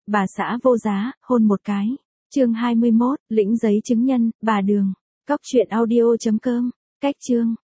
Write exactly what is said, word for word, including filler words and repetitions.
bà xã vô giá, hôn một cái. Chương hai mươi mốt, lĩnh giấy chứng nhân, bà Đường. Cóc truyện audio chấm com. Cách chương.